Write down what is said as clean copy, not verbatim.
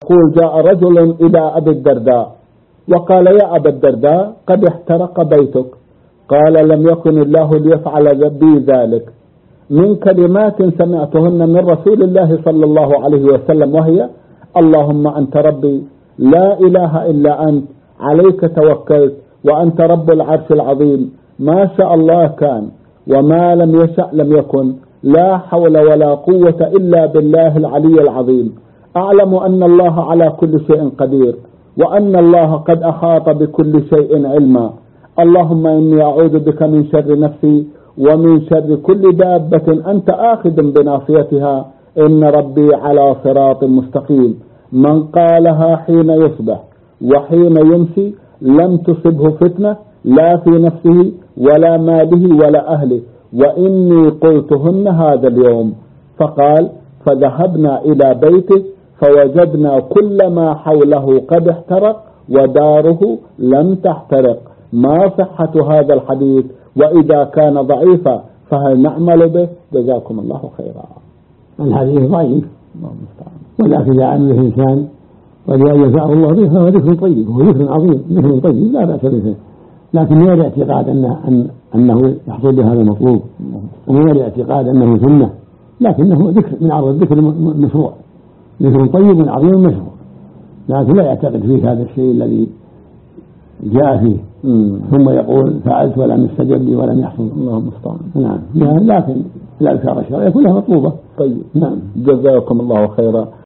يقول جاء رجل إلى أبي الدرداء وقال يا أبا الدرداء قد احترق بيتك. قال لم يكن الله ليفعل بي ذلك، من كلمات سمعتهن من رسول الله صلى الله عليه وسلم، وهي اللهم أنت ربي لا إله إلا أنت عليك توكلت وأنت رب العرش العظيم، ما شاء الله كان وما لم يشأ لم يكن، لا حول ولا قوة إلا بالله العلي العظيم. أعلم أن الله على كل شيء قدير وأن الله قد أحاط بكل شيء علما. اللهم إني أعوذ بك من شر نفسي ومن شر كل دابة أنت آخذ بناصيتها، إن ربي على صراط مستقيم. من قالها حين يصبح وحين يمسي لم تصبه فتنة لا في نفسه ولا ماله ولا أهله، وإني قلتهن هذا اليوم. فقال فذهبنا إلى بيته فوجدنا كل ما حوله قد احترق وداره لم تحترق. ما صحة هذا الحديث؟ وإذا كان ضعيفا فهل نعمل به؟ جزاكم الله خيرا. الحديث ضعيف ولكن إذا عمل الإنسان ولأن ينفعه الله به فهو ذكر طيب، وهو ذكر عظيم، ذكر طيب لا بأس به، لكن غير اعتقاد أنه يحصل بهذا المطلوب، وغير اعتقاد أنه سنة، لكنه ذكر من عرض الذكر مشروع، ذكر طيب عظيم مشروع، لكن لا يعتقد فيه هذا الشيء الذي جاء فيه ثم يقول فعلت ولم يستجب لي ولم يحصل. الله المستعان. نعم، لكن الأذكار الشرعية كلها مطلوبة. طيب، نعم، جزاكم الله خيرا.